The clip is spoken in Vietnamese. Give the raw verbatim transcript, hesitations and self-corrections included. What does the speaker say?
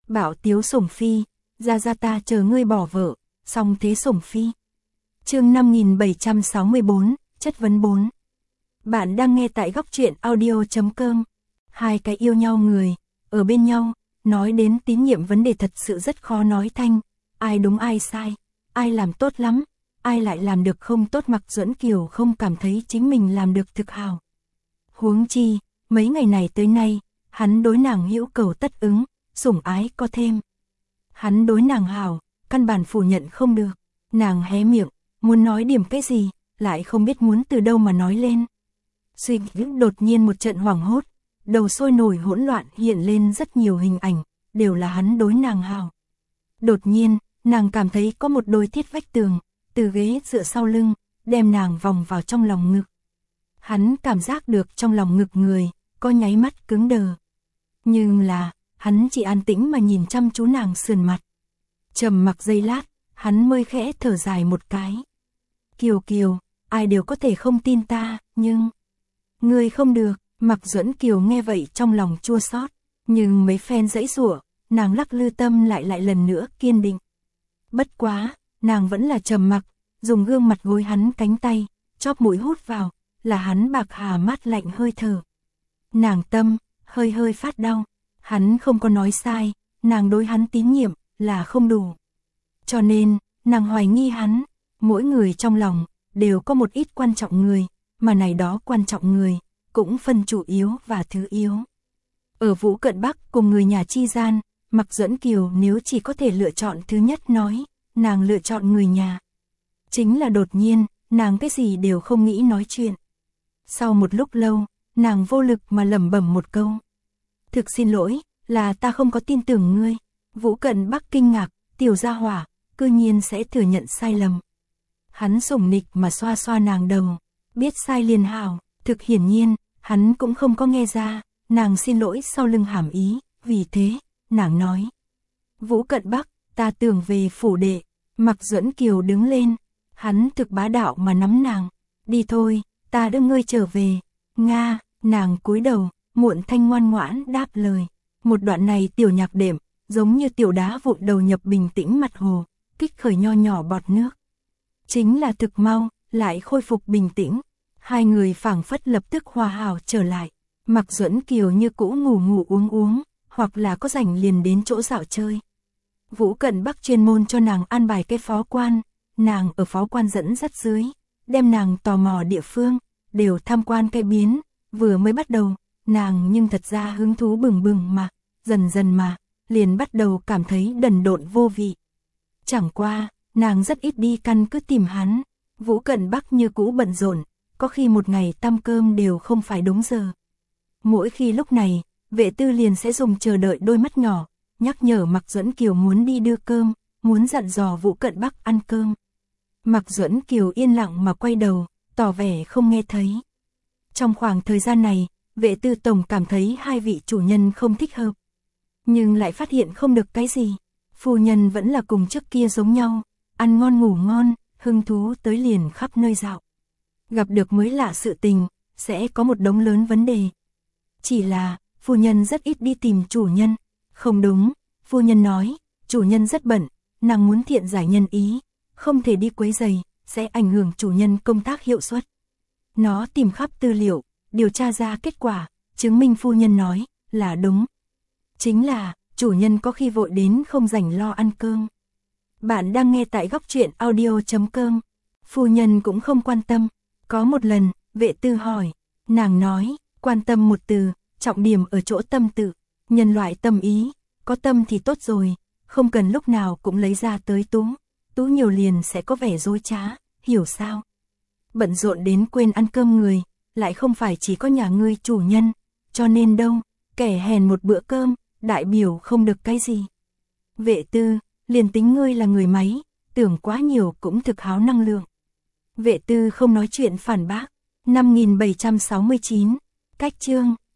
Bảo tiếu sủng phi, ra ra ta chờ ngươi bỏ vợ, song thế sủng phi. Chương năm nghìn bảy trăm sáu mươi bốn, chất vấn bốn. Bạn đang nghe tại góc truyện audio chấm com. Hai cái yêu nhau người, ở bên nhau, nói đến tín nhiệm vấn đề thật sự rất khó nói thanh, ai đúng ai sai, ai làm tốt lắm, ai lại làm được không tốt. Mạc Duẫn Kiều không cảm thấy chính mình làm được thực hào. Huống chi, mấy ngày này tới nay, hắn đối nàng hữu cầu tất ứng, sủng ái có thêm. Hắn đối nàng hào, căn bản phủ nhận không được, nàng hé miệng, muốn nói điểm cái gì, lại không biết muốn từ đâu mà nói lên. Suy nghĩ đột nhiên một trận hoảng hốt, đầu sôi nổi hỗn loạn hiện lên rất nhiều hình ảnh, đều là hắn đối nàng hào. Đột nhiên, nàng cảm thấy có một đôi thiết vách tường, từ ghế dựa sau lưng, đem nàng vòng vào trong lòng ngực. Hắn cảm giác được trong lòng ngực người, có nháy mắt cứng đờ. Nhưng là, hắn chỉ an tĩnh mà nhìn chăm chú nàng sườn mặt. Trầm mặc giây lát, hắn mới khẽ thở dài một cái. Kiều Kiều, ai đều có thể không tin ta, nhưng... Ngươi không được. Mạc Duẫn Kiều nghe vậy trong lòng chua xót, nhưng mấy phen giãy giụa, nàng lắc lư tâm lại lại lần nữa kiên định. Bất quá, nàng vẫn là trầm mặc, dùng gương mặt gối hắn cánh tay, chóp mũi hút vào, là hắn bạc hà mát lạnh hơi thở. Nàng tâm, hơi hơi phát đau, hắn không có nói sai, nàng đối hắn tín nhiệm, là không đủ. Cho nên, nàng hoài nghi hắn, mỗi người trong lòng, đều có một ít quan trọng người, mà này đó quan trọng người, cũng phân chủ yếu và thứ yếu. Ở Vũ Cận Bắc cùng người nhà chi gian, Mạc Duẫn Kiều nếu chỉ có thể lựa chọn thứ nhất nói, nàng lựa chọn người nhà. Chính là đột nhiên, nàng cái gì đều không nghĩ nói chuyện. Sau một lúc lâu, nàng vô lực mà lẩm bẩm một câu. Thực xin lỗi, là ta không có tin tưởng ngươi. Vũ Cận Bắc kinh ngạc, tiểu gia hỏa, cư nhiên sẽ thừa nhận sai lầm. Hắn sủng nịch mà xoa xoa nàng đầu, biết sai liền hảo. Thực hiển nhiên, hắn cũng không có nghe ra, nàng xin lỗi sau lưng hàm ý, vì thế, nàng nói. Vũ Cận Bắc, ta tưởng về phủ đệ. Mạc Duẫn Kiều đứng lên, hắn thực bá đạo mà nắm nàng. Đi thôi, ta đưa ngươi trở về. Nga, nàng cúi đầu, muộn thanh ngoan ngoãn đáp lời. Một đoạn này tiểu nhạc đệm, giống như tiểu đá vụn đầu nhập bình tĩnh mặt hồ, kích khởi nho nhỏ bọt nước. Chính là thực mau, lại khôi phục bình tĩnh. Hai người phảng phất lập tức hòa hảo trở lại. Mạc Duẫn Kiều như cũ ngủ ngủ uống uống, hoặc là có rảnh liền đến chỗ dạo chơi. Vũ Cận Bắc chuyên môn cho nàng an bài cái phó quan, nàng ở phó quan dẫn dắt dưới, đem nàng tò mò địa phương, đều tham quan cái biến. Vừa mới bắt đầu, nàng nhưng thật ra hứng thú bừng bừng mà, dần dần mà, liền bắt đầu cảm thấy đần độn vô vị. Chẳng qua, nàng rất ít đi căn cứ tìm hắn. Vũ Cận Bắc như cũ bận rộn, có khi một ngày tăm cơm đều không phải đúng giờ. Mỗi khi lúc này, Vệ Tư liền sẽ dùng chờ đợi đôi mắt nhỏ, nhắc nhở Mạc Duẫn Kiều muốn đi đưa cơm, muốn dặn dò Vũ Cận Bắc ăn cơm. Mạc Duẫn Kiều yên lặng mà quay đầu, tỏ vẻ không nghe thấy. Trong khoảng thời gian này, Vệ Tư tổng cảm thấy hai vị chủ nhân không thích hợp, nhưng lại phát hiện không được cái gì. Phu nhân vẫn là cùng trước kia giống nhau, ăn ngon ngủ ngon, hứng thú tới liền khắp nơi dạo. Gặp được mới lạ sự tình, sẽ có một đống lớn vấn đề. Chỉ là, phu nhân rất ít đi tìm chủ nhân. Không đúng, phu nhân nói, chủ nhân rất bận, nàng muốn thiện giải nhân ý, không thể đi quấy rầy, sẽ ảnh hưởng chủ nhân công tác hiệu suất. Nó tìm khắp tư liệu, điều tra ra kết quả, chứng minh phu nhân nói, là đúng. Chính là, chủ nhân có khi vội đến không rảnh lo ăn cơm. Bạn đang nghe tại góc truyện audio chấm com. Phu nhân cũng không quan tâm. Có một lần, Vệ Tư hỏi, nàng nói, quan tâm một từ, trọng điểm ở chỗ tâm tự, nhân loại tâm ý, có tâm thì tốt rồi, không cần lúc nào cũng lấy ra tới tú, tú nhiều liền sẽ có vẻ dối trá, hiểu sao? Bận rộn đến quên ăn cơm người, lại không phải chỉ có nhà ngươi chủ nhân, cho nên đâu, kẻ hèn một bữa cơm, đại biểu không được cái gì. Vệ Tư, liền tính ngươi là người máy, tưởng quá nhiều cũng thực háo năng lượng. Vệ Tư không nói chuyện phản bác. Năm nghìn bảy trăm sáu mươi chín, cách chương.